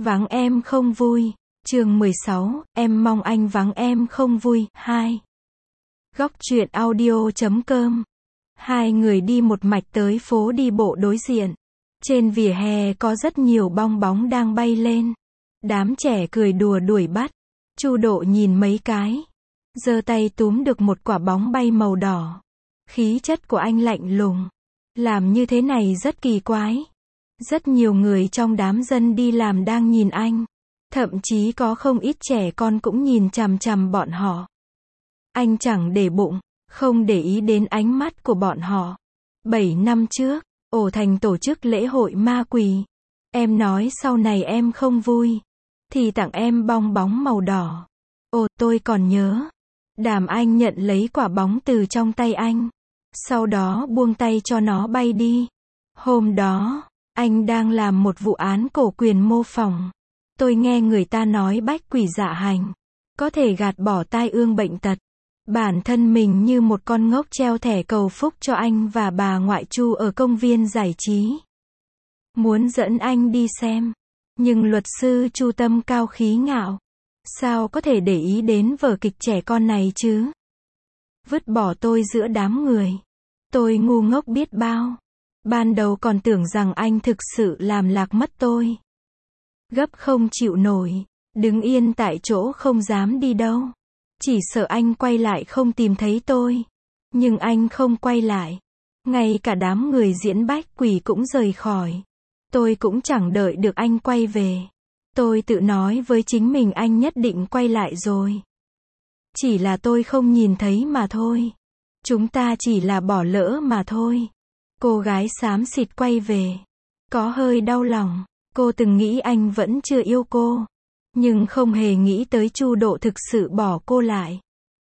Vắng em không vui. Chương 16, em mong anh vắng em không vui. 2. Góc truyện audio.com. Hai người đi một mạch tới phố đi bộ đối diện. Trên vỉa hè có rất nhiều bong bóng đang bay lên. Đám trẻ cười đùa đuổi bắt. Chu Độ nhìn mấy cái, giơ tay túm được một quả bóng bay màu đỏ. Khí chất của anh lạnh lùng. Làm như thế này rất kỳ quái. Rất nhiều người trong đám dân đi làm đang nhìn anh. Thậm chí có không ít trẻ con cũng nhìn chằm chằm bọn họ. Anh chẳng để bụng, không để ý đến ánh mắt của bọn họ. 7 năm trước, Ổ Thành tổ chức lễ hội ma quỷ. Em nói sau này em không vui, thì tặng em bong bóng màu đỏ. Ồ, tôi còn nhớ. Đàm Anh nhận lấy quả bóng từ trong tay anh. Sau đó buông tay cho nó bay đi. Hôm đó, anh đang làm một vụ án cổ quyền mô phỏng. Tôi nghe người ta nói bách quỷ dạ hành có thể gạt bỏ tai ương bệnh tật. Bản thân mình như một con ngốc treo thẻ cầu phúc cho anh và bà ngoại Chu ở công viên giải trí. Muốn dẫn anh đi xem. Nhưng luật sư Chu tâm cao khí ngạo. Sao có thể để ý đến vở kịch trẻ con này chứ? Vứt bỏ tôi giữa đám người. Tôi ngu ngốc biết bao. Ban đầu còn tưởng rằng anh thực sự làm lạc mất tôi. Gấp không chịu nổi. Đứng yên tại chỗ không dám đi đâu. Chỉ sợ anh quay lại không tìm thấy tôi. Nhưng anh không quay lại. Ngay cả đám người diễn bách quỷ cũng rời khỏi. Tôi cũng chẳng đợi được anh quay về. Tôi tự nói với chính mình anh nhất định quay lại rồi. Chỉ là tôi không nhìn thấy mà thôi. Chúng ta chỉ là bỏ lỡ mà thôi. Cô gái xám xịt quay về. Có hơi đau lòng. Cô từng nghĩ anh vẫn chưa yêu cô. Nhưng không hề nghĩ tới Chu Độ thực sự bỏ cô lại.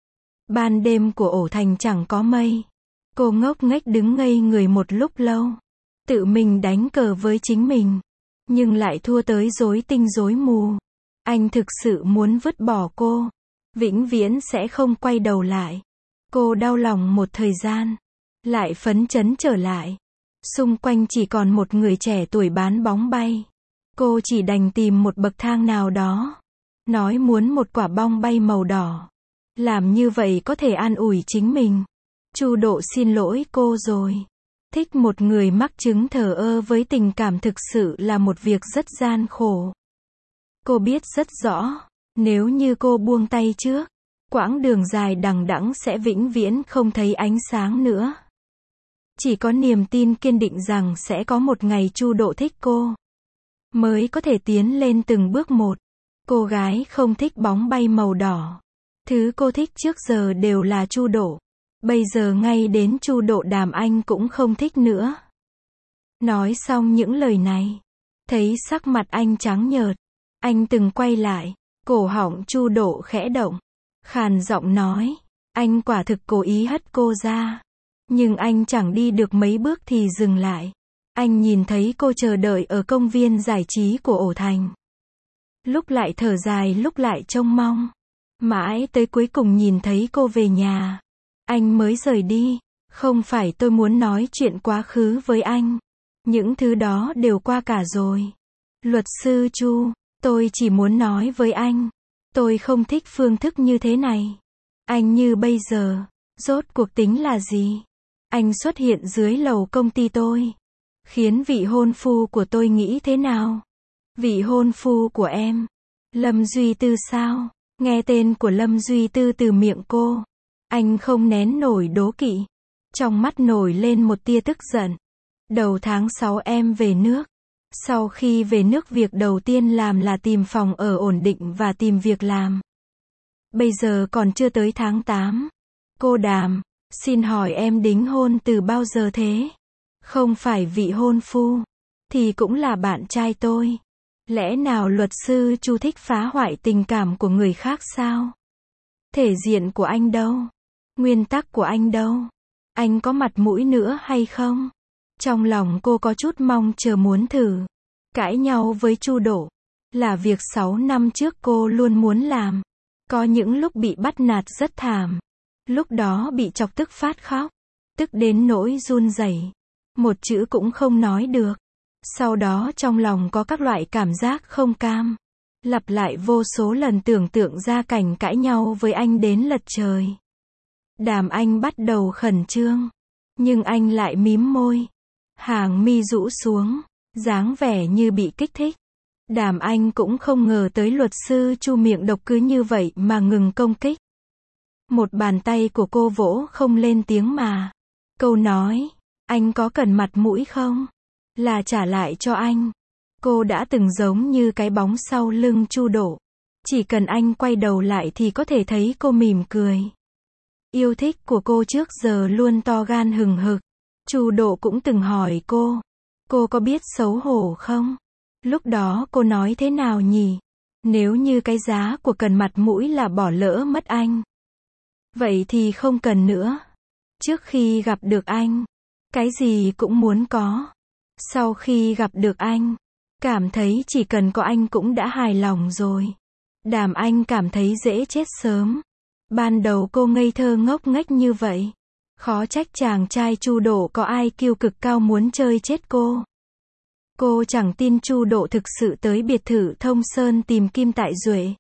Ban đêm của Ổ Thành chẳng có mây. Cô ngốc nghếch đứng ngây người một lúc lâu. Tự mình đánh cờ với chính mình. Nhưng lại thua tới rối tinh rối mù. Anh thực sự muốn vứt bỏ cô. Vĩnh viễn sẽ không quay đầu lại. Cô đau lòng một thời gian. Lại phấn chấn trở lại. Xung quanh chỉ còn một người trẻ tuổi bán bóng bay. Cô chỉ đành tìm một bậc thang nào đó. Nói muốn một quả bong bay màu đỏ. Làm như vậy có thể an ủi chính mình. Chu Độ xin lỗi cô rồi. Thích một người mắc chứng thờ ơ với tình cảm thực sự là một việc rất gian khổ. Cô biết rất rõ. Nếu như cô buông tay trước, quãng đường dài đằng đẵng sẽ vĩnh viễn không thấy ánh sáng nữa. Chỉ có niềm tin kiên định rằng sẽ có một ngày Chu Độ thích cô, mới có thể tiến lên từng bước một. Cô gái không thích bóng bay màu đỏ. Thứ cô thích trước giờ đều là Chu Độ. Bây giờ ngay đến Chu Độ Đàm Anh cũng không thích nữa. Nói xong những lời này, thấy sắc mặt anh trắng nhợt. Anh từng quay lại, cổ họng Chu Độ khẽ động. Khàn giọng nói, anh quả thực cố ý hất cô ra. Nhưng anh chẳng đi được mấy bước thì dừng lại. Anh nhìn thấy cô chờ đợi ở công viên giải trí của Ổ Thành. Lúc lại thở dài lúc lại trông mong. Mãi tới cuối cùng nhìn thấy cô về nhà. Anh mới rời đi. Không phải tôi muốn nói chuyện quá khứ với anh. Những thứ đó đều qua cả rồi. Luật sư Chu, tôi chỉ muốn nói với anh. Tôi không thích phương thức như thế này. Anh như bây giờ, rốt cuộc tính là gì? Anh xuất hiện dưới lầu công ty tôi. Khiến vị hôn phu của tôi nghĩ thế nào? Vị hôn phu của em? Lâm Duy Tư sao? Nghe tên của Lâm Duy Tư từ miệng cô. Anh không nén nổi đố kỵ. Trong mắt nổi lên một tia tức giận. Đầu tháng 6 em về nước. Sau khi về nước việc đầu tiên làm là tìm phòng ở ổn định và tìm việc làm. Bây giờ còn chưa tới tháng 8. Cô Đàm, xin hỏi em đính hôn từ bao giờ thế? Không phải vị hôn phu, thì cũng là bạn trai tôi. Lẽ nào luật sư Chu thích phá hoại tình cảm của người khác sao? Thể diện của anh đâu? Nguyên tắc của anh đâu? Anh có mặt mũi nữa hay không? Trong lòng cô có chút mong chờ muốn thử. Cãi nhau với Chu Độ là việc 6 năm trước cô luôn muốn làm. Có những lúc bị bắt nạt rất thảm. Lúc đó bị chọc tức phát khóc. Tức đến nỗi run rẩy. Một chữ cũng không nói được. Sau đó trong lòng có các loại cảm giác không cam. Lặp lại vô số lần tưởng tượng ra cảnh cãi nhau với anh đến lật trời. Đàm Anh bắt đầu khẩn trương. Nhưng anh lại mím môi. Hàng mi rũ xuống. Dáng vẻ như bị kích thích. Đàm Anh cũng không ngờ tới luật sư Chu miệng độc cứ như vậy mà ngừng công kích. Một bàn tay của cô vỗ không lên tiếng mà. Câu nói, anh có cần mặt mũi không? Là trả lại cho anh. Cô đã từng giống như cái bóng sau lưng Chu Độ. Chỉ cần anh quay đầu lại thì có thể thấy cô mỉm cười. Yêu thích của cô trước giờ luôn to gan hừng hực. Chu Độ cũng từng hỏi cô có biết xấu hổ không? Lúc đó cô nói thế nào nhỉ? Nếu như cái giá của cần mặt mũi là bỏ lỡ mất anh. Vậy thì không cần nữa. Trước khi gặp được anh, cái gì cũng muốn có. Sau khi gặp được anh, cảm thấy chỉ cần có anh cũng đã hài lòng rồi. Đàm Anh cảm thấy dễ chết sớm. Ban đầu cô ngây thơ ngốc nghếch như vậy. Khó trách chàng trai Chu Độ có IQ cực cao muốn chơi chết cô. Cô chẳng tin Chu Độ thực sự tới biệt thự Thông Sơn tìm Kim Tại Duệ.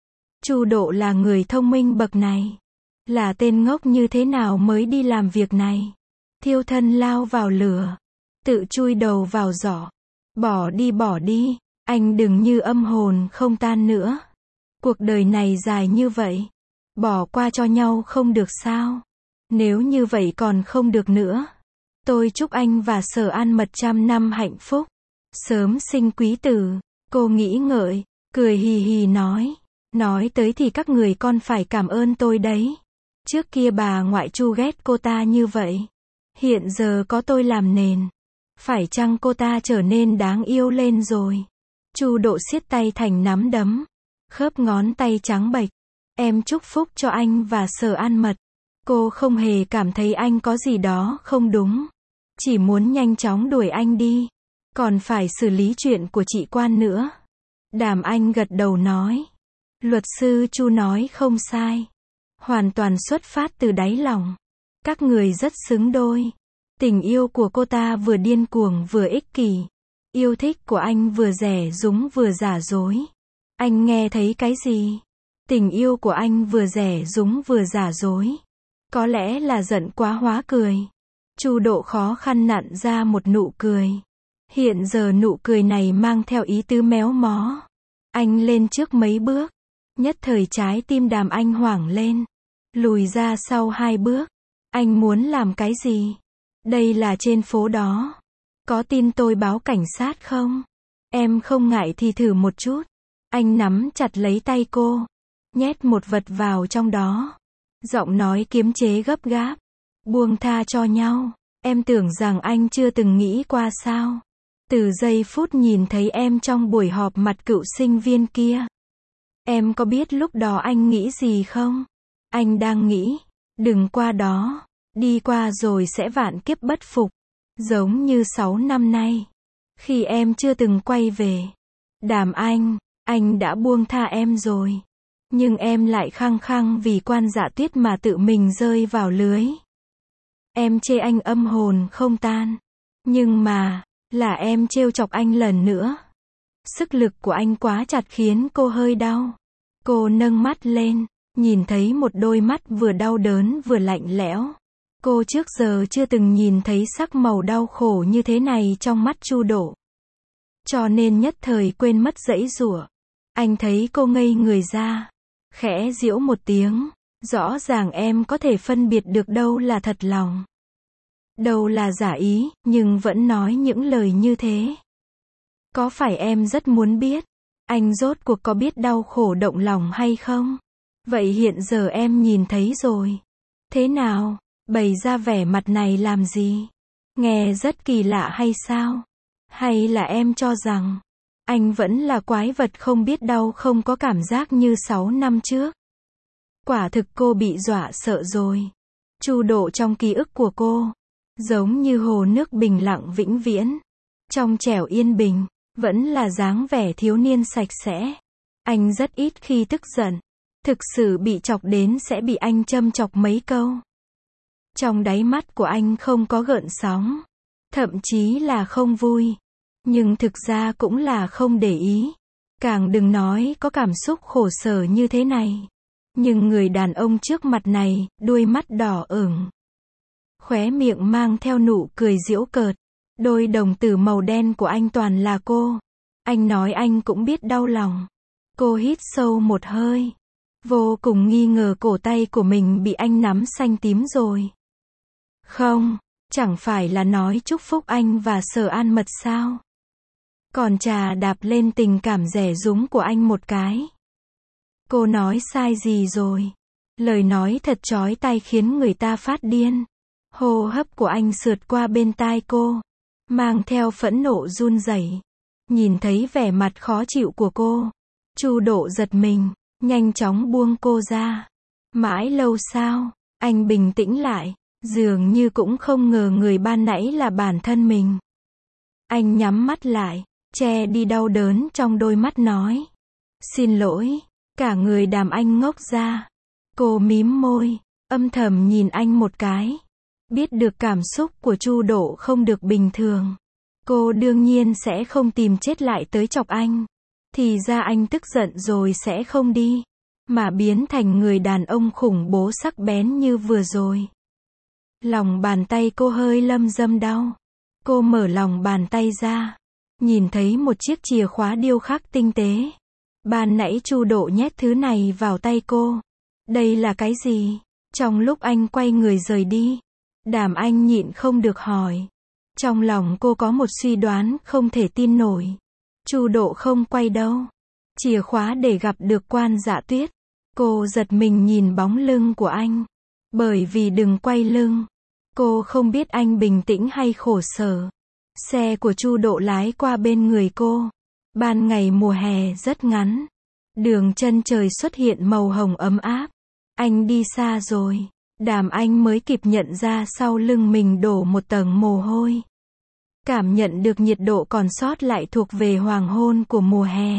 Chu Độ là người thông minh bậc này. Là tên ngốc như thế nào mới đi làm việc này. Thiêu thân lao vào lửa. Tự chui đầu vào giỏ. Bỏ đi. Anh đừng như âm hồn không tan nữa. Cuộc đời này dài như vậy. Bỏ qua cho nhau không được sao? Nếu như vậy còn không được nữa. Tôi chúc anh và Sở An Mật 100 năm hạnh phúc. Sớm sinh quý tử. Cô nghĩ ngợi, cười hì hì nói. Nói tới thì các người con phải cảm ơn tôi đấy. Trước kia bà ngoại Chu ghét cô ta như vậy. Hiện giờ có tôi làm nền. Phải chăng cô ta trở nên đáng yêu lên rồi? Chu Độ siết tay thành nắm đấm. Khớp ngón tay trắng bệch. Em chúc phúc cho anh và Sở An Mật. Cô không hề cảm thấy anh có gì đó không đúng. Chỉ muốn nhanh chóng đuổi anh đi. Còn phải xử lý chuyện của chị Quan nữa. Đàm Anh gật đầu nói. Luật sư Chu nói không sai. Hoàn toàn xuất phát từ đáy lòng. Các người rất xứng đôi. Tình yêu của cô ta vừa điên cuồng vừa ích kỷ. Yêu thích của anh vừa dè dúng vừa giả dối. Anh nghe thấy cái gì? Tình yêu của anh vừa dè dúng vừa giả dối. Có lẽ là giận quá hóa cười. Chu Độ khó khăn nặn ra một nụ cười. Hiện giờ nụ cười này mang theo ý tứ méo mó. Anh lên trước mấy bước. Nhất thời trái tim Đàm Anh hoảng lên. Lùi ra sau 2 bước. Anh muốn làm cái gì? Đây là trên phố đó. Có tin tôi báo cảnh sát không? Em không ngại thì thử một chút. Anh nắm chặt lấy tay cô. Nhét một vật vào trong đó. Giọng nói kiềm chế gấp gáp. Buông tha cho nhau. Em tưởng rằng anh chưa từng nghĩ qua sao? Từ giây phút nhìn thấy em trong buổi họp mặt cựu sinh viên kia. Em có biết lúc đó anh nghĩ gì không? Anh đang nghĩ. Đừng qua đó. Đi qua rồi sẽ vạn kiếp bất phục. Giống như 6 năm nay. Khi em chưa từng quay về. Đàm anh đã buông tha em rồi. Nhưng em lại khăng khăng vì Quan Dạ Tuyết mà tự mình rơi vào lưới. Em chê anh âm hồn không tan. Nhưng mà, là em trêu chọc anh lần nữa. Sức lực của anh quá chặt khiến cô hơi đau. Cô nâng mắt lên, nhìn thấy một đôi mắt vừa đau đớn vừa lạnh lẽo. Cô trước giờ chưa từng nhìn thấy sắc màu đau khổ như thế này trong mắt Chu Độ. Cho nên nhất thời quên mất giãy giụa. Anh thấy cô ngây người ra. Khẽ giễu một tiếng. Rõ ràng em có thể phân biệt được đâu là thật lòng. Đâu là giả ý, nhưng vẫn nói những lời như thế. Có phải em rất muốn biết, anh rốt cuộc có biết đau khổ động lòng hay không? Vậy hiện giờ em nhìn thấy rồi. Thế nào, bày ra vẻ mặt này làm gì? Nghe rất kỳ lạ hay sao? Hay là em cho rằng, anh vẫn là quái vật không biết đau không có cảm giác như 6 năm trước? Quả thực cô bị dọa sợ rồi. Chu Độ trong ký ức của cô, giống như hồ nước bình lặng vĩnh viễn. Trong trẻo yên bình, vẫn là dáng vẻ thiếu niên sạch sẽ. Anh rất ít khi tức giận. Thực sự bị chọc đến sẽ bị anh châm chọc mấy câu. Trong đáy mắt của anh không có gợn sóng. Thậm chí là không vui. Nhưng thực ra cũng là không để ý. Càng đừng nói có cảm xúc khổ sở như thế này. Nhưng người đàn ông trước mặt này, đôi mắt đỏ ửng. Khóe miệng mang theo nụ cười giễu cợt. Đôi đồng tử màu đen của anh toàn là cô. Anh nói anh cũng biết đau lòng. Cô hít sâu một hơi. Vô cùng nghi ngờ cổ tay của mình bị anh nắm xanh tím rồi. Không, chẳng phải là nói chúc phúc anh và Sở An Mật sao? Còn chà đạp lên tình cảm rẻ rúng của anh một cái. Cô nói sai gì rồi? Lời nói thật chói tai khiến người ta phát điên. Hô hấp của anh sượt qua bên tai cô, mang theo phẫn nộ run rẩy. Nhìn thấy vẻ mặt khó chịu của cô, Chu Độ giật mình, nhanh chóng buông cô ra. Mãi lâu sau, anh bình tĩnh lại, dường như cũng không ngờ người ban nãy là bản thân mình. Anh nhắm mắt lại, che đi đau đớn trong đôi mắt nói. Xin lỗi, cả người Đàm Anh ngốc ra. Cô mím môi, âm thầm nhìn anh một cái. Biết được cảm xúc của Chu Độ không được bình thường. Cô đương nhiên sẽ không tìm chết lại tới chọc anh. Thì ra anh tức giận rồi sẽ không đi, mà biến thành người đàn ông khủng bố sắc bén như vừa rồi. Lòng bàn tay cô hơi lâm dâm đau. Cô mở lòng bàn tay ra, nhìn thấy một chiếc chìa khóa điêu khắc tinh tế. Ban nãy Chu Độ nhét thứ này vào tay cô. Đây là cái gì? Trong lúc anh quay người rời đi, Đàm Anh nhịn không được hỏi. Trong lòng cô có một suy đoán không thể tin nổi. Chu Độ không quay đâu. Chìa khóa để gặp được Quan Dạ Tuyết. Cô giật mình nhìn bóng lưng của anh. Bởi vì đừng quay lưng. Cô không biết anh bình tĩnh hay khổ sở. Xe của Chu Độ lái qua bên người cô. Ban ngày mùa hè rất ngắn. Đường chân trời xuất hiện màu hồng ấm áp. Anh đi xa rồi. Đàm Anh mới kịp nhận ra sau lưng mình đổ một tầng mồ hôi. Cảm nhận được nhiệt độ còn sót lại thuộc về hoàng hôn của mùa hè.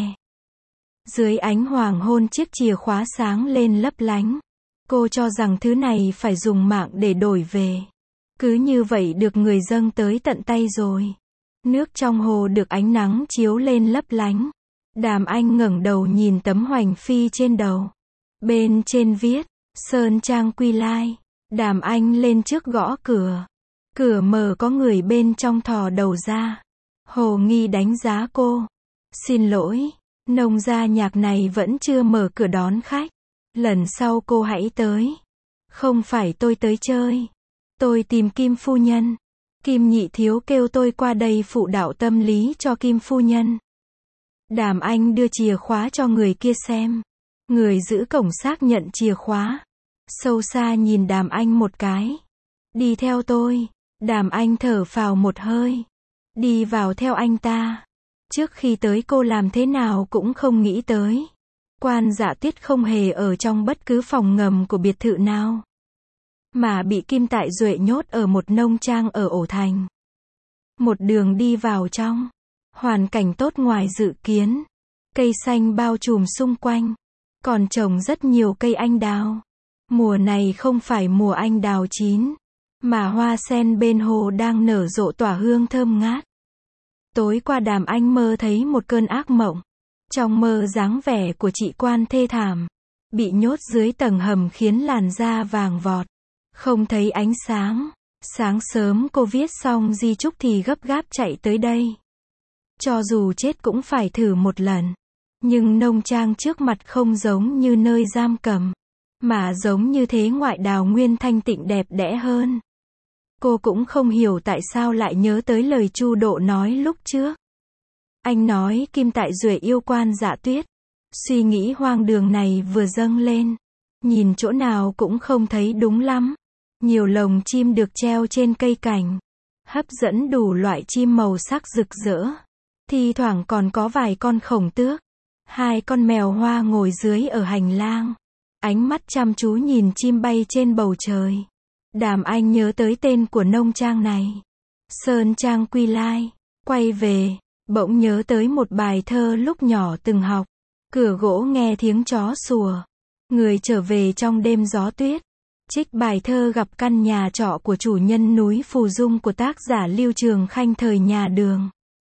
Dưới ánh hoàng hôn chiếc chìa khóa sáng lên lấp lánh. Cô cho rằng thứ này phải dùng mạng để đổi về. Cứ như vậy được người dâng tới tận tay rồi. Nước trong hồ được ánh nắng chiếu lên lấp lánh. Đàm Anh ngẩng đầu nhìn tấm hoành phi trên đầu. Bên trên viết, Sơn Trang Quy Lai. Đàm Anh lên trước gõ cửa. Cửa mở có người bên trong thò đầu ra. Hồ nghi đánh giá cô. Xin lỗi, nông gia nhạc này vẫn chưa mở cửa đón khách. Lần sau cô hãy tới. Không phải tôi tới chơi. Tôi tìm Kim phu nhân. Kim nhị thiếu kêu tôi qua đây phụ đạo tâm lý cho Kim phu nhân. Đàm Anh đưa chìa khóa cho người kia xem. Người giữ cổng xác nhận chìa khóa. Sâu xa nhìn Đàm Anh một cái. Đi theo tôi. Đàm Anh thở phào một hơi. Đi vào theo anh ta. Trước khi tới cô làm thế nào cũng không nghĩ tới. Quan Dạ Tuyết không hề ở trong bất cứ phòng ngầm của biệt thự nào. Mà bị Kim Tại Duệ nhốt ở một nông trang ở Ổ Thành. Một đường đi vào trong. Hoàn cảnh tốt ngoài dự kiến. Cây xanh bao trùm xung quanh. Còn trồng rất nhiều cây anh đào. Mùa này không phải mùa anh đào chín. Mà hoa sen bên hồ đang nở rộ tỏa hương thơm ngát. Tối qua Đàm Anh mơ thấy một cơn ác mộng. Trong mơ dáng vẻ của chị Quan thê thảm. Bị nhốt dưới tầng hầm khiến làn da vàng vọt. Không thấy ánh sáng. Sáng sớm cô viết xong di chúc thì gấp gáp chạy tới đây. Cho dù chết cũng phải thử một lần. Nhưng nông trang trước mặt không giống như nơi giam cầm. Mà giống như thế ngoại đào nguyên thanh tịnh đẹp đẽ hơn. Cô cũng không hiểu tại sao lại nhớ tới lời Chu Độ nói lúc trước. Anh nói Kim Tại Duệ yêu Quan Dạ Tuyết. Suy nghĩ hoang đường này vừa dâng lên. Nhìn chỗ nào cũng không thấy đúng lắm. Nhiều lồng chim được treo trên cây cảnh. Hấp dẫn đủ loại chim màu sắc rực rỡ. Thi thoảng còn có vài con khổng tước. 2 con mèo hoa ngồi dưới ở hành lang. Ánh mắt chăm chú nhìn chim bay trên bầu trời. Đàm Anh nhớ tới tên của nông trang này. Sơn Trang Quy Lai. Quay về, bỗng nhớ tới một bài thơ lúc nhỏ từng học. Cửa gỗ nghe tiếng chó sủa. Người trở về trong đêm gió tuyết. Trích bài thơ gặp căn nhà trọ của chủ nhân núi Phù Dung của tác giả Lưu Trường Khanh thời nhà Đường.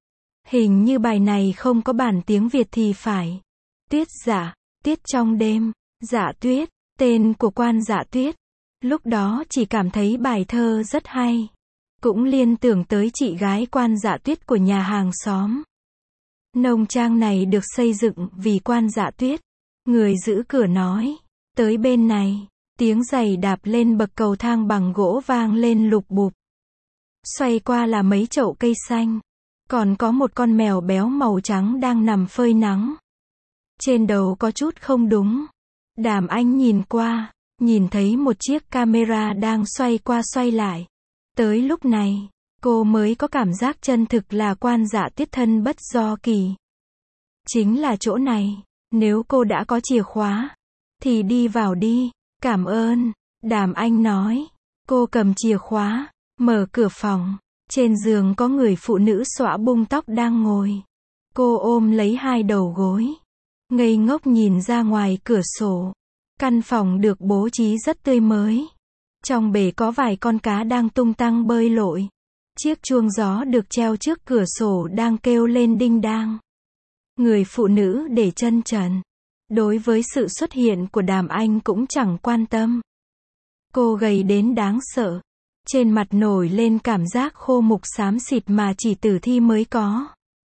Hình như bài này không có bản tiếng Việt thì phải. Tuyết Dạ, Tuyết trong đêm, Dạ Tuyết, tên của Quan Dạ Tuyết. Lúc đó chỉ cảm thấy bài thơ rất hay. Cũng liên tưởng tới chị gái Quan Dạ Tuyết của nhà hàng xóm. Nông trang này được xây dựng vì Quan Dạ Tuyết. Người giữ cửa nói, tới bên này, tiếng giày đạp lên bậc cầu thang bằng gỗ vang lên lục bụp. Xoay qua là mấy chậu cây xanh. Còn có một con mèo béo màu trắng đang nằm phơi nắng. Trên đầu có chút không đúng. Đàm Anh nhìn qua, nhìn thấy một chiếc camera đang xoay qua xoay lại. Tới lúc này, cô mới có cảm giác chân thực là Quan Dạ Tuyết thân bất do kỳ. Chính là chỗ này, nếu cô đã có chìa khóa, thì đi vào đi, cảm ơn, Đàm Anh nói. Cô cầm chìa khóa, mở cửa phòng, trên giường có người phụ nữ xõa bung tóc đang ngồi. Cô ôm lấy hai đầu gối, ngây ngốc nhìn ra ngoài cửa sổ. Căn phòng được bố trí rất tươi mới. Trong bể có vài con cá đang tung tăng bơi lội. Chiếc chuông gió được treo trước cửa sổ đang kêu lên đinh đang. Người phụ nữ để chân trần. Đối với sự xuất hiện của Đàm Anh cũng chẳng quan tâm. Cô gầy đến đáng sợ. Trên mặt nổi lên cảm giác khô mục xám xịt mà chỉ tử thi mới có.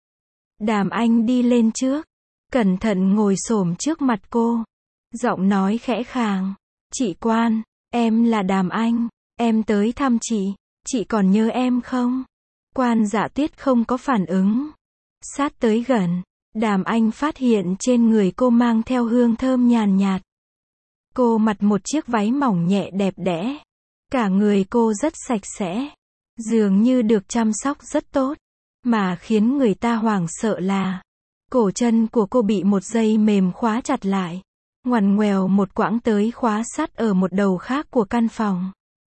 Đàm Anh đi lên trước, cẩn thận ngồi xổm trước mặt cô. Giọng nói khẽ khàng. Chị Quan, em là Đàm Anh, em tới thăm chị còn nhớ em không? Quan Dạ Tuyết không có phản ứng. Sát tới gần, Đàm Anh phát hiện trên người cô mang theo hương thơm nhàn nhạt. Cô mặc một chiếc váy mỏng nhẹ đẹp đẽ. Cả người cô rất sạch sẽ, dường như được chăm sóc rất tốt, mà khiến người ta hoảng sợ là cổ chân của cô bị một dây mềm khóa chặt lại, ngoằn ngoèo một quãng tới khóa sắt ở một đầu khác của căn phòng.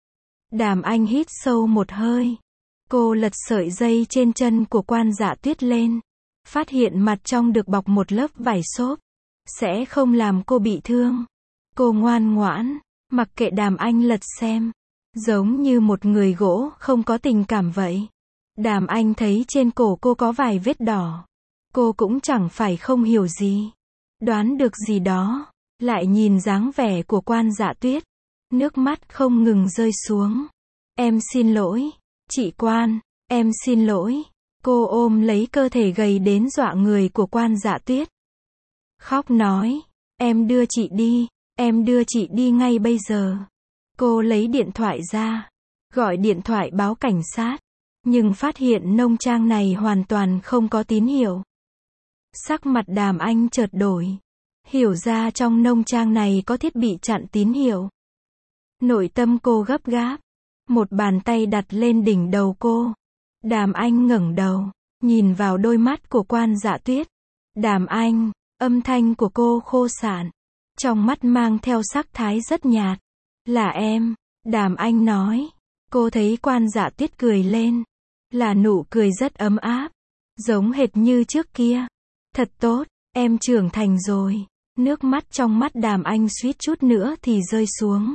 Đàm Anh hít sâu một hơi. Cô lật sợi dây trên chân của Quan Dạ Tuyết lên, phát hiện mặt trong được bọc một lớp vải xốp, sẽ không làm cô bị thương. Cô ngoan ngoãn, mặc kệ Đàm Anh lật xem. Giống như một người gỗ không có tình cảm vậy. Đàm Anh thấy trên cổ cô có vài vết đỏ. Cô cũng chẳng phải không hiểu gì. Đoán được gì đó. Lại nhìn dáng vẻ của Quan Dạ Tuyết. Nước mắt không ngừng rơi xuống. Em xin lỗi. Chị Quan, em xin lỗi. Cô ôm lấy cơ thể gầy đến dọa người của Quan Dạ Tuyết. Khóc nói. Em đưa chị đi. Em đưa chị đi ngay bây giờ. Cô lấy điện thoại ra, gọi điện thoại báo cảnh sát, nhưng phát hiện nông trang này hoàn toàn không có tín hiệu. Sắc mặt Đàm Anh chợt đổi, hiểu ra trong nông trang này có thiết bị chặn tín hiệu. Nội tâm cô gấp gáp, một bàn tay đặt lên đỉnh đầu cô. Đàm Anh ngẩng đầu, nhìn vào đôi mắt của Quan Dạ Tuyết. Đàm Anh, âm thanh của cô khô sản, trong mắt mang theo sắc thái rất nhạt. Là em, Đàm Anh nói. Cô thấy Quan Dạ Tuyết cười lên. Là nụ cười rất ấm áp. Giống hệt như trước kia. Thật tốt, em trưởng thành rồi. Nước mắt trong mắt Đàm Anh suýt chút nữa thì rơi xuống.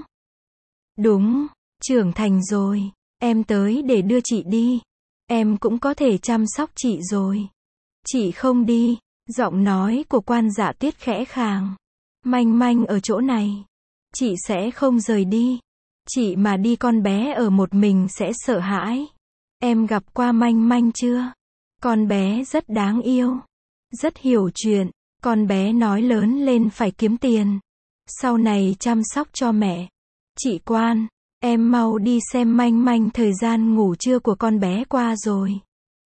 Đúng, trưởng thành rồi. Em tới để đưa chị đi. Em cũng có thể chăm sóc chị rồi. Chị không đi. Giọng nói của Quan Dạ Tuyết khẽ khàng. Manh manh ở chỗ này. Chị sẽ không rời đi. Chị mà đi con bé ở một mình sẽ sợ hãi. Em gặp qua manh manh chưa? Con bé rất đáng yêu. Rất hiểu chuyện. Con bé nói lớn lên phải kiếm tiền. Sau này chăm sóc cho mẹ. Chị Quan, em mau đi xem manh manh, thời gian ngủ trưa của con bé qua rồi.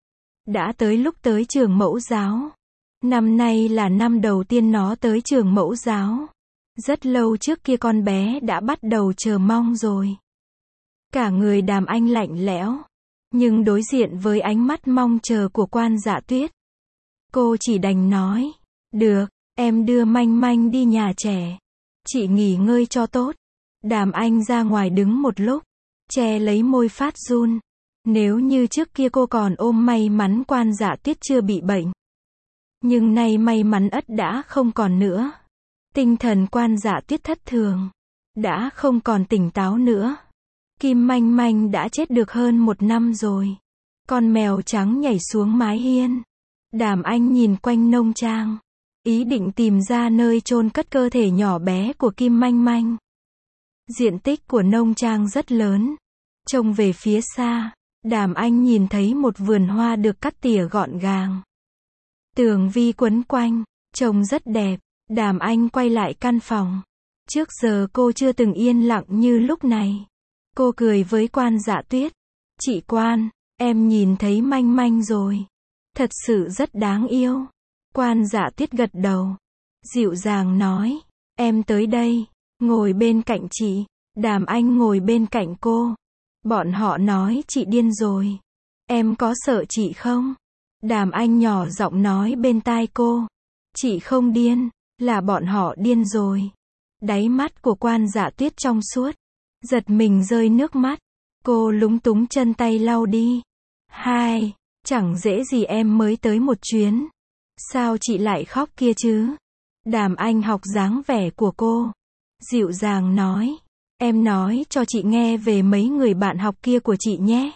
Đã tới lúc tới trường mẫu giáo. Năm nay là năm đầu tiên nó tới trường mẫu giáo. Rất lâu trước kia con bé đã bắt đầu chờ mong rồi. Cả người Đàm Anh lạnh lẽo, nhưng đối diện với ánh mắt mong chờ của Quan Dạ Tuyết, cô chỉ đành nói, được, em đưa manh manh đi nhà trẻ. Chị nghỉ ngơi cho tốt. Đàm Anh ra ngoài đứng một lúc, che lấy môi phát run. Nếu như trước kia cô còn ôm may mắn Quan Dạ Tuyết chưa bị bệnh. Nhưng nay may mắn ắt đã không còn nữa. Tinh thần Quan Dạ Tuyết thất thường. Đã không còn tỉnh táo nữa. Kim Manh Manh đã chết được hơn 1 năm rồi. Con mèo trắng nhảy xuống mái hiên. Đàm Anh nhìn quanh nông trang, ý định tìm ra nơi chôn cất cơ thể nhỏ bé của Kim Manh Manh. Diện tích của nông trang rất lớn. Trông về phía xa, Đàm Anh nhìn thấy một vườn hoa được cắt tỉa gọn gàng. Tường vi quấn quanh, trông rất đẹp. Đàm Anh quay lại căn phòng. Trước giờ cô chưa từng yên lặng như lúc này. Cô cười với Quan Dạ Tuyết. Chị Quan, em nhìn thấy Manh Manh rồi. Thật sự rất đáng yêu. Quan Dạ Tuyết gật đầu. Dịu dàng nói. Em tới đây, ngồi bên cạnh chị. Đàm Anh ngồi bên cạnh cô. Bọn họ nói chị điên rồi. Em có sợ chị không? Đàm Anh nhỏ giọng nói bên tai cô. Chị không điên, là bọn họ điên rồi. Đáy mắt của Quan Dạ Tuyết trong suốt. Giật mình rơi nước mắt. Cô lúng túng chân tay lau đi. Hai, chẳng dễ gì em mới tới một chuyến. Sao chị lại khóc kia chứ? Đàm Anh học dáng vẻ của cô. Dịu dàng nói. Em nói cho chị nghe về mấy người bạn học kia của chị nhé.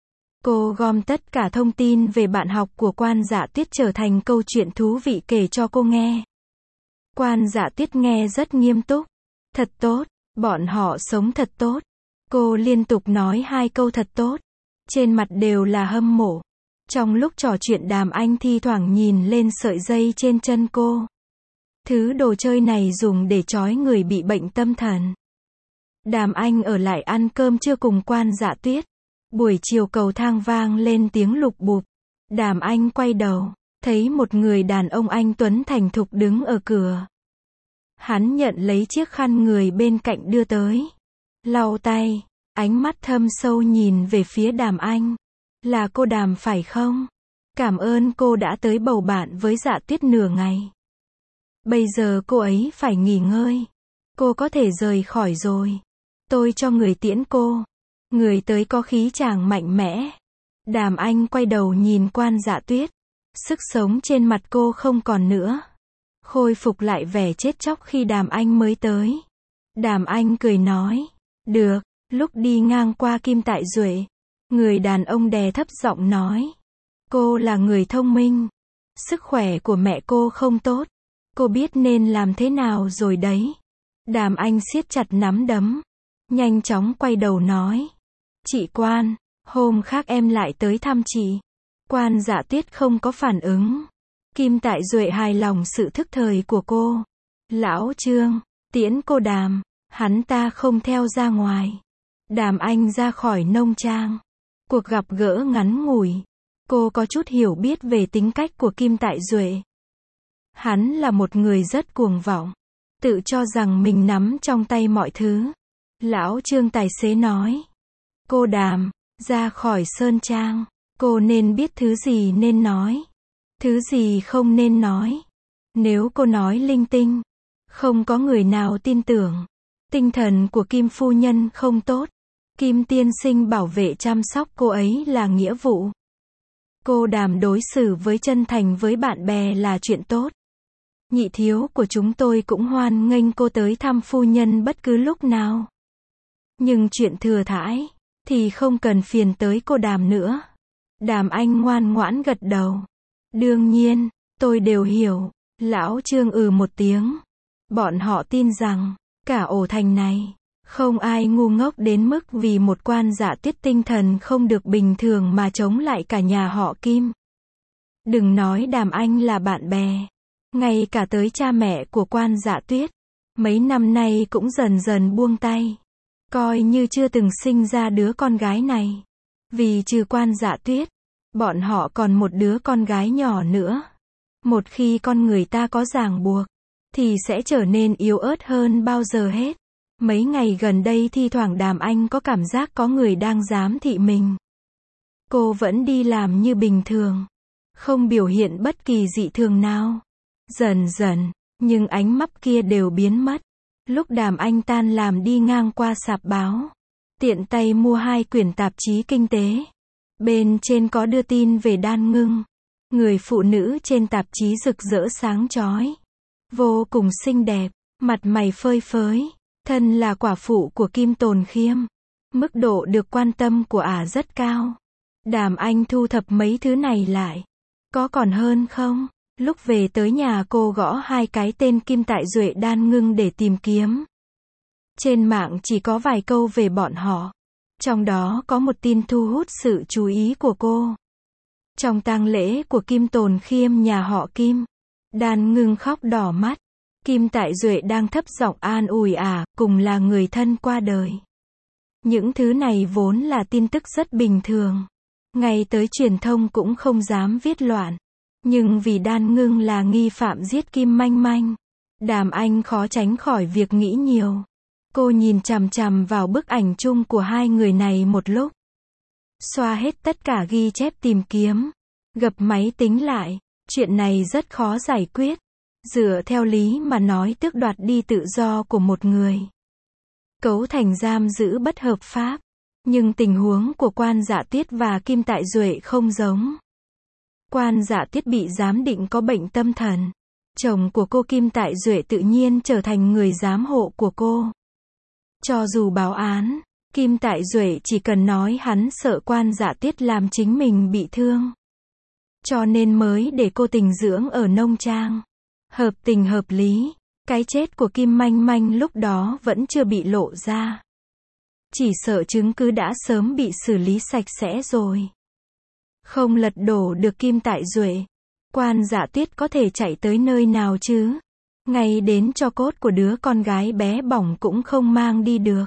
Cô gom tất cả thông tin về bạn học của Quan Dạ Tuyết trở thành câu chuyện thú vị kể cho cô nghe. Quan Dạ Tuyết nghe rất nghiêm túc. Thật tốt, bọn họ sống thật tốt. Cô liên tục nói 2 câu thật tốt. Trên mặt đều là hâm mộ. Trong lúc trò chuyện Đàm Anh thi thoảng nhìn lên sợi dây trên chân cô. Thứ đồ chơi này dùng để trói người bị bệnh tâm thần. Đàm Anh ở lại ăn cơm trưa cùng Quan Dạ Tuyết. Buổi chiều cầu thang vang lên tiếng lục bụp. Đàm Anh quay đầu, thấy một người đàn ông anh tuấn thành thục đứng ở cửa. Hắn nhận lấy chiếc khăn người bên cạnh đưa tới. Lau tay, ánh mắt thâm sâu nhìn về phía Đàm Anh. Là cô Đàm phải không? Cảm ơn cô đã tới bầu bạn với Dạ Tuyết nửa ngày. Bây giờ cô ấy phải nghỉ ngơi. Cô có thể rời khỏi rồi. Tôi cho người tiễn cô. Người tới có khí chàng mạnh mẽ. Đàm Anh quay đầu nhìn Quan Dạ Tuyết. Sức sống trên mặt cô không còn nữa. Khôi phục lại vẻ chết chóc khi Đàm Anh mới tới. Đàm Anh cười nói. Được, lúc đi ngang qua Kim Tại Duệ. Người đàn ông đè thấp giọng nói. Cô là người thông minh. Sức khỏe của mẹ cô không tốt. Cô biết nên làm thế nào rồi đấy. Đàm Anh siết chặt nắm đấm. Nhanh chóng quay đầu nói. Chị Quan, hôm khác em lại tới thăm chị. Quan Dạ Tuyết không có phản ứng. Kim Tại Duệ hài lòng sự thức thời của cô. Lão Trương, tiễn cô Đàm. Hắn ta không theo ra ngoài. Đàm Anh ra khỏi nông trang. Cuộc gặp gỡ ngắn ngủi. Cô có chút hiểu biết về tính cách của Kim Tại Duệ. Hắn là một người rất cuồng vọng. Tự cho rằng mình nắm trong tay mọi thứ. Lão Trương tài xế nói. Cô Đàm, ra khỏi Sơn Trang. Cô nên biết thứ gì nên nói. Thứ gì không nên nói. Nếu cô nói linh tinh, không có người nào tin tưởng. Tinh thần của Kim phu nhân không tốt. Kim tiên sinh bảo vệ chăm sóc cô ấy là nghĩa vụ. Cô Đàm đối xử với chân thành với bạn bè là chuyện tốt. Nhị thiếu của chúng tôi cũng hoan nghênh cô tới thăm phu nhân bất cứ lúc nào. Nhưng chuyện thừa thãi, thì không cần phiền tới cô Đàm nữa. Đàm Anh ngoan ngoãn gật đầu. Đương nhiên, tôi đều hiểu. Lão Trương một tiếng. Bọn họ tin rằng, cả ổ thành này, không ai ngu ngốc đến mức vì một Quan Dạ Tuyết tinh thần không được bình thường mà chống lại cả nhà họ Kim. Đừng nói Đàm Anh là bạn bè. Ngay cả tới cha mẹ của Quan Dạ Tuyết, mấy năm nay cũng dần dần buông tay. Coi như chưa từng sinh ra đứa con gái này. Vì trừ Quan Dạ Tuyết, bọn họ còn một đứa con gái nhỏ nữa. Một khi con người ta có ràng buộc, thì sẽ trở nên yếu ớt hơn bao giờ hết. Mấy ngày gần đây thi thoảng Đàm Anh có cảm giác có người đang giám thị mình. Cô vẫn đi làm như bình thường. Không biểu hiện bất kỳ dị thường nào. Dần dần, nhưng ánh mắt kia đều biến mất. Lúc Đàm Anh tan làm đi ngang qua sạp báo. Tiện tay mua 2 quyển tạp chí kinh tế. Bên trên có đưa tin về Đan Ngưng. Người phụ nữ trên tạp chí rực rỡ sáng chói. Vô cùng xinh đẹp, mặt mày phơi phới. Thân là quả phụ của Kim Tồn Khiêm. Mức độ được quan tâm của ả rất cao. Đàm Anh thu thập mấy thứ này lại. Có còn hơn không? Lúc về tới nhà cô gõ 2 cái tên Kim Tại Duệ, Đan Ngưng để tìm kiếm. Trên mạng chỉ có vài câu về bọn họ. Trong đó có một tin thu hút sự chú ý của cô. Trong tang lễ của Kim Tồn Khiêm nhà họ Kim, Đan Ngưng khóc đỏ mắt. Kim Tại Duệ đang thấp giọng an ủi cùng là người thân qua đời. Những thứ này vốn là tin tức rất bình thường. Ngay tới truyền thông cũng không dám viết loạn. Nhưng vì Đan Ngưng là nghi phạm giết Kim Manh Manh, Đàm Anh khó tránh khỏi việc nghĩ nhiều. Cô nhìn chằm chằm vào bức ảnh chung của hai người này một lúc. Xoa hết tất cả ghi chép tìm kiếm. Gập máy tính lại. Chuyện này rất khó giải quyết. Dựa theo lý mà nói tước đoạt đi tự do của một người, cấu thành giam giữ bất hợp pháp. Nhưng tình huống của Quan Dạ Tuyết và Kim Tại Duệ không giống. Quan Dạ Tuyết bị giám định có bệnh tâm thần. Chồng của cô Kim Tại Duệ tự nhiên trở thành người giám hộ của cô. Cho dù báo án, Kim Tại Duệ chỉ cần nói hắn sợ Quan Dạ Tuyết làm chính mình bị thương. Cho nên mới để cô tình dưỡng ở nông trang. Hợp tình hợp lý. Cái chết của Kim Manh Manh lúc đó vẫn chưa bị lộ ra. Chỉ sợ chứng cứ đã sớm bị xử lý sạch sẽ rồi. Không lật đổ được Kim Tại Duệ, Quan Dạ Tuyết có thể chạy tới nơi nào chứ? Ngay đến tro cốt của đứa con gái bé bỏng cũng không mang đi được.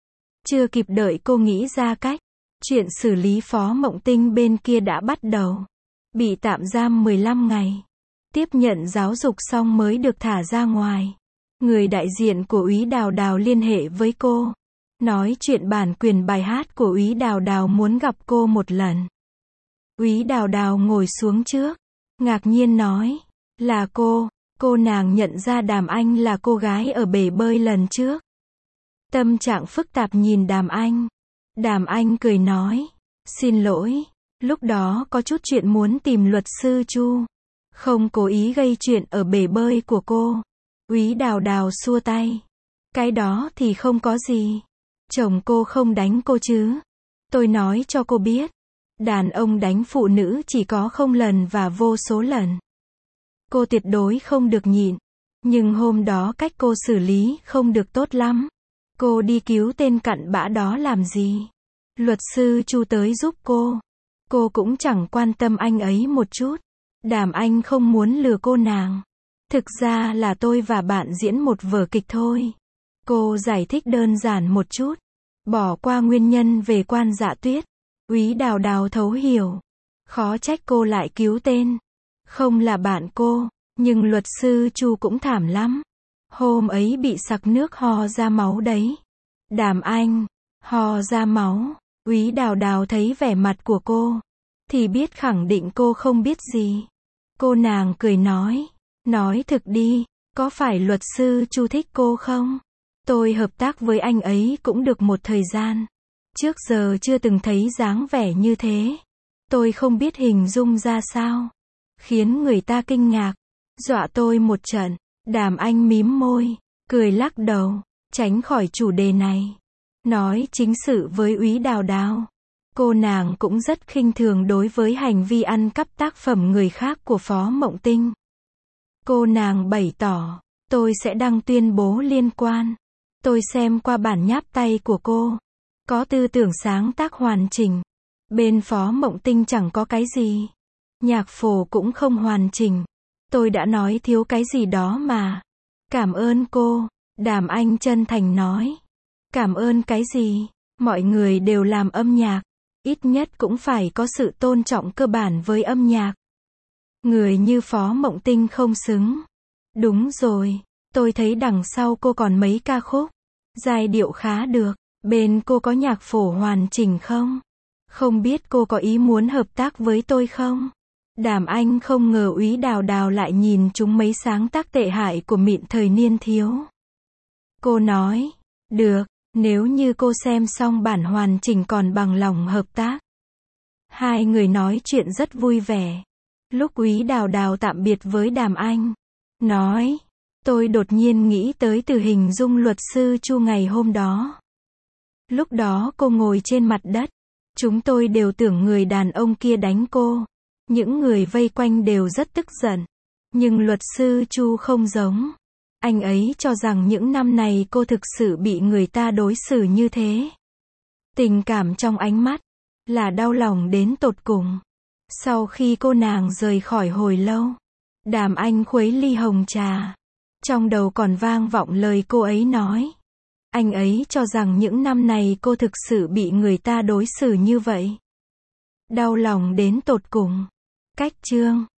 Chưa kịp đợi cô nghĩ ra cách, chuyện xử lý Phó Mộng Tinh bên kia đã bắt đầu. Bị tạm giam 15 ngày. Tiếp nhận giáo dục xong mới được thả ra ngoài. Người đại diện của Úy Đào Đào liên hệ với cô. Nói chuyện bản quyền bài hát của Úy Đào Đào muốn gặp cô một lần. Úy Đào Đào ngồi xuống trước. Ngạc nhiên nói. Là cô nàng nhận ra Đàm Anh là cô gái ở bể bơi lần trước. Tâm trạng phức tạp nhìn Đàm Anh. Đàm Anh cười nói. Xin lỗi, lúc đó có chút chuyện muốn tìm luật sư Chu. Không cố ý gây chuyện ở bể bơi của cô. Úy Đào Đào xua tay. Cái đó thì không có gì. Chồng cô không đánh cô chứ? Tôi nói cho cô biết. Đàn ông đánh phụ nữ chỉ có không lần và vô số lần. Cô tuyệt đối không được nhịn. Nhưng hôm đó cách cô xử lý không được tốt lắm. Cô đi cứu tên cặn bã đó làm gì? Luật sư Chu tới giúp cô. Cô cũng chẳng quan tâm anh ấy một chút. Đàm Anh không muốn lừa cô nàng. Thực ra là tôi và bạn diễn một vở kịch thôi. Cô giải thích đơn giản một chút. Bỏ qua nguyên nhân về Quan Dạ Tuyết. Úy Đào Đào thấu hiểu. Khó trách cô lại cứu tên. Không là bạn cô, nhưng luật sư Chu cũng thảm lắm. Hôm ấy bị sặc nước ho ra máu đấy. Đàm Anh, ho ra máu. Úy Đào Đào thấy vẻ mặt của cô, thì biết khẳng định cô không biết gì. Cô nàng cười nói thực đi, có phải luật sư Chu thích cô không? Tôi hợp tác với anh ấy cũng được một thời gian. Trước giờ chưa từng thấy dáng vẻ như thế. Tôi không biết hình dung ra sao. Khiến người ta kinh ngạc. Dọa tôi một trận. Đàm Anh mím môi, cười lắc đầu, tránh khỏi chủ đề này. Nói chính sự với Úy Đào Đào. Cô nàng cũng rất khinh thường đối với hành vi ăn cắp tác phẩm người khác của Phó Mộng Tinh. Cô nàng bày tỏ, tôi sẽ đăng tuyên bố liên quan. Tôi xem qua bản nháp tay của cô. Có tư tưởng sáng tác hoàn chỉnh. Bên Phó Mộng Tinh chẳng có cái gì. Nhạc phổ cũng không hoàn chỉnh. Tôi đã nói thiếu cái gì đó mà. Cảm ơn cô, Đàm Anh chân thành nói. Cảm ơn cái gì? Mọi người đều làm âm nhạc. Ít nhất cũng phải có sự tôn trọng cơ bản với âm nhạc. Người như Phó Mộng Tinh không xứng. Đúng rồi, tôi thấy đằng sau cô còn mấy ca khúc. Giai điệu khá được. Bên cô có nhạc phổ hoàn chỉnh không? Không biết cô có ý muốn hợp tác với tôi không? Đàm Anh không ngờ Úy Đào Đào lại nhìn chúng mấy sáng tác tệ hại của mịn thời niên thiếu. Cô nói, được, nếu như cô xem xong bản hoàn chỉnh còn bằng lòng hợp tác. Hai người nói chuyện rất vui vẻ. Lúc Úy Đào Đào tạm biệt với Đàm Anh, nói, tôi đột nhiên nghĩ tới từ hình dung luật sư Chu ngày hôm đó. Lúc đó cô ngồi trên mặt đất. Chúng tôi đều tưởng người đàn ông kia đánh cô. Những người vây quanh đều rất tức giận. Nhưng luật sư Chu không giống. Anh ấy cho rằng những năm này cô thực sự bị người ta đối xử như thế. Tình cảm trong ánh mắt là đau lòng đến tột cùng. Sau khi cô nàng rời khỏi hồi lâu, Đàm Anh khuấy ly hồng trà. Trong đầu còn vang vọng lời cô ấy nói. Anh ấy cho rằng những năm này cô thực sự bị người ta đối xử như vậy. Đau lòng đến tột cùng. Cách chương